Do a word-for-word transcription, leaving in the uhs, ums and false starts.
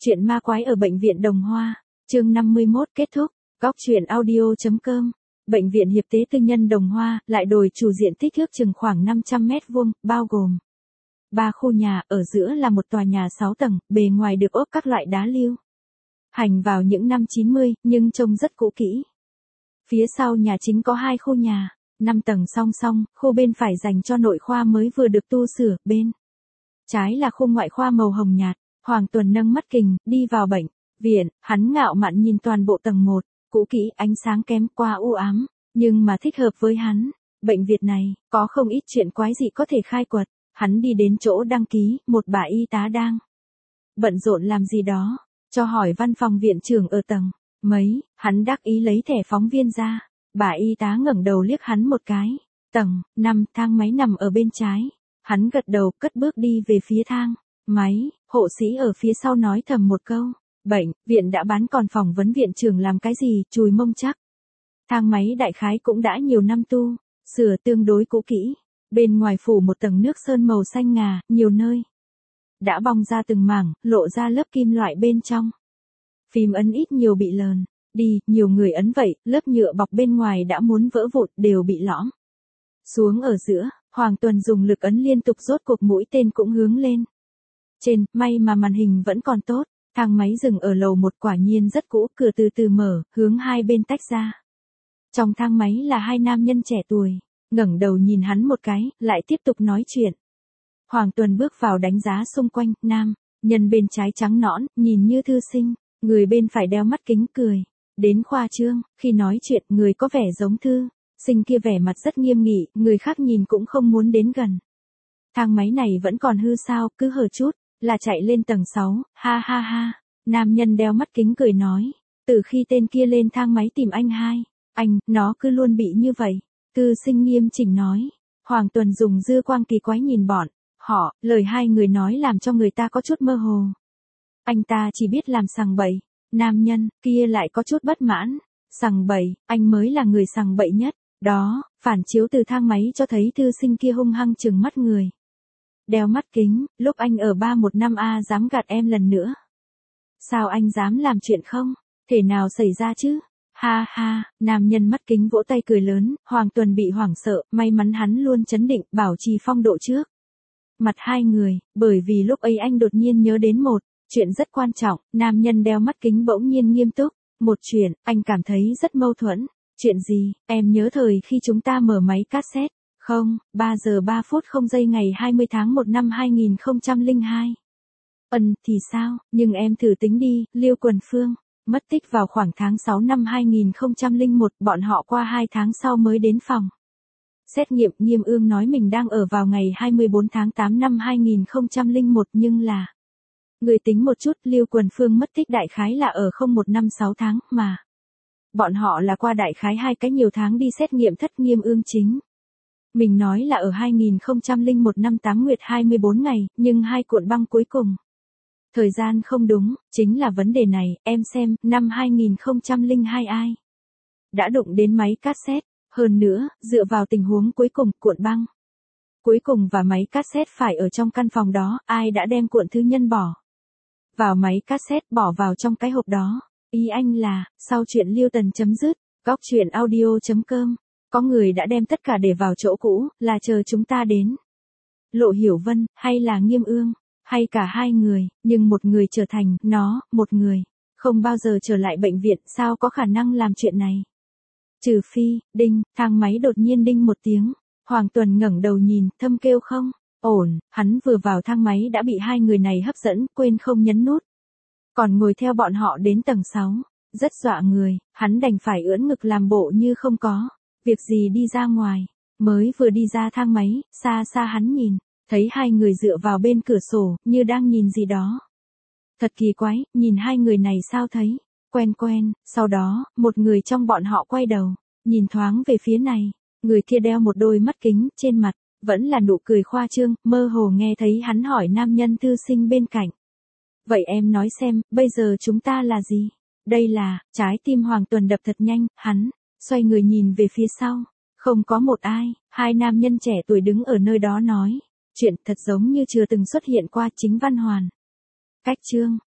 Chuyện ma quái ở bệnh viện Đồng Hoa, chương năm mươi mốt kết thúc, góc truyện audio chấm com. Bệnh viện Hiệp tế tư nhân Đồng Hoa lại đổi chủ diện tích thước chừng khoảng năm trăm mét vuông, bao gồm ba khu nhà, ở giữa là một tòa nhà sáu tầng, bề ngoài được ốp các loại đá lưu hành vào những năm chín mươi, nhưng trông rất cũ kỹ. Phía sau nhà chính có hai khu nhà, năm tầng song song, khu bên phải dành cho nội khoa mới vừa được tu sửa, bên trái là khu ngoại khoa màu hồng nhạt. Hoàng Tuần nâng mắt kình, đi vào bệnh viện, hắn ngạo mạn nhìn toàn bộ tầng một, cũ kỹ, ánh sáng kém qua u ám, nhưng mà thích hợp với hắn. Bệnh viện này, có không ít chuyện quái dị có thể khai quật. Hắn đi đến chỗ đăng ký, một bà y tá đang bận rộn làm gì đó, cho hỏi văn phòng viện trưởng ở tầng mấy, hắn đắc ý lấy thẻ phóng viên ra. Bà y tá ngẩng đầu liếc hắn một cái. Tầng năm, thang máy nằm ở bên trái. Hắn gật đầu, cất bước đi về phía thang máy. Hộ sĩ ở phía sau nói thầm một câu, bệnh viện đã bán còn phỏng vấn viện trưởng làm cái gì, chùi mông chắc. Thang máy đại khái cũng đã nhiều năm tu sửa, tương đối cũ kỹ. Bên ngoài phủ một tầng nước sơn màu xanh ngà, nhiều nơi đã bong ra từng mảng, lộ ra lớp kim loại bên trong. Phím ấn ít nhiều bị lờn đi, nhiều người ấn vậy, lớp nhựa bọc bên ngoài đã muốn vỡ vụn, đều bị lõm xuống ở giữa. Hoàng Tuần dùng lực ấn liên tục, rốt cuộc mũi tên cũng hướng lên trên, may mà màn hình vẫn còn tốt. Thang máy dừng ở lầu một, quả nhiên rất cũ, cửa từ từ mở, hướng hai bên tách ra. Trong thang máy là hai nam nhân trẻ tuổi, ngẩng đầu nhìn hắn một cái, lại tiếp tục nói chuyện. Hoàng Tuần bước vào đánh giá xung quanh, nam nhân bên trái trắng nõn, nhìn như thư sinh, người bên phải đeo mắt kính cười đến khoa trương, khi nói chuyện người có vẻ giống thư sinh kia vẻ mặt rất nghiêm nghị, người khác nhìn cũng không muốn đến gần. Thang máy này vẫn còn hư sao, cứ hở chút là chạy lên tầng sáu, ha ha ha. Nam nhân đeo mắt kính cười nói, từ khi tên kia lên thang máy tìm anh hai, anh, nó cứ luôn bị như vậy. Thư sinh nghiêm chỉnh nói. Hoàng Tuần dùng dư quang kỳ quái nhìn bọn họ, lời hai người nói làm cho người ta có chút mơ hồ. Anh ta chỉ biết làm sằng bậy. Nam nhân kia lại có chút bất mãn. Sằng bậy, anh mới là người sằng bậy nhất. Đó, phản chiếu từ thang máy cho thấy thư sinh kia hung hăng trừng mắt người đeo mắt kính, lúc anh ở ba một năm A dám gạt em lần nữa. Sao anh dám làm chuyện không? Thể nào xảy ra chứ? Ha ha, nam nhân mắt kính vỗ tay cười lớn. Hoàng Tuần bị hoảng sợ, may mắn hắn luôn chấn định, bảo trì phong độ trước mặt hai người, bởi vì lúc ấy anh đột nhiên nhớ đến một chuyện rất quan trọng. Nam nhân đeo mắt kính bỗng nhiên nghiêm túc. Một chuyện, anh cảm thấy rất mâu thuẫn. Chuyện gì? Em nhớ thời khi chúng ta mở máy cassette. Không, ba giờ ba phút không giây ngày hai mươi tháng một năm hai nghìn không trăm lẻ hai. Ừm, thì sao? Nhưng em thử tính đi, Liêu Quần Phương mất tích vào khoảng tháng sáu năm hai nghìn không trăm lẻ một, bọn họ qua hai tháng sau mới đến phòng xét nghiệm. Nghiêm Ương nói mình đang ở vào ngày hai mươi bốn tháng tám năm hai nghìn không trăm lẻ một, nhưng là người tính một chút, Liêu Quần Phương mất tích đại khái là ở không một năm sáu tháng, mà bọn họ là qua đại khái hai cái nhiều tháng đi xét nghiệm thất. Nghiêm Ương chính mình nói là ở hai nghìn không trăm lẻ một năm tám nguyệt hai mươi bốn ngày, nhưng hai cuộn băng cuối cùng thời gian không đúng, chính là vấn đề này. Em xem, năm hai nghìn không trăm lẻ hai ai đã đụng đến máy cassette. Hơn nữa, dựa vào tình huống cuối cùng, cuộn băng cuối cùng và máy cassette phải ở trong căn phòng đó, ai đã đem cuộn thứ nhân bỏ vào máy cassette, bỏ vào trong cái hộp đó. Ý anh là, sau chuyện Liêu Tần chấm dứt, góc truyện audio chấm com, có người đã đem tất cả để vào chỗ cũ, là chờ chúng ta đến. Lộ Hiểu Vân, hay là Nghiêm Ương, hay cả hai người, nhưng một người trở thành nó, một người không bao giờ trở lại bệnh viện, sao có khả năng làm chuyện này? Trừ phi, đinh, thang máy đột nhiên đinh một tiếng. Hoàng Tuần ngẩng đầu nhìn, thâm kêu không ổn, hắn vừa vào thang máy đã bị hai người này hấp dẫn, quên không nhấn nút. Còn ngồi theo bọn họ đến tầng sáu, rất dọa người, hắn đành phải ưỡn ngực làm bộ như không có việc gì đi ra ngoài. Mới vừa đi ra thang máy, xa xa hắn nhìn thấy hai người dựa vào bên cửa sổ, như đang nhìn gì đó. Thật kỳ quái, nhìn hai người này sao thấy quen quen. Sau đó, một người trong bọn họ quay đầu nhìn thoáng về phía này. Người kia đeo một đôi mắt kính, trên mặt vẫn là nụ cười khoa trương, mơ hồ nghe thấy hắn hỏi nam nhân thư sinh bên cạnh. Vậy em nói xem, bây giờ chúng ta là gì? Đây là, trái tim Hoàng Tuần đập thật nhanh, hắn xoay người nhìn về phía sau. Không có một ai, hai nam nhân trẻ tuổi đứng ở nơi đó nói chuyện, thật giống như chưa từng xuất hiện qua. Chính Văn Hoàn cách chương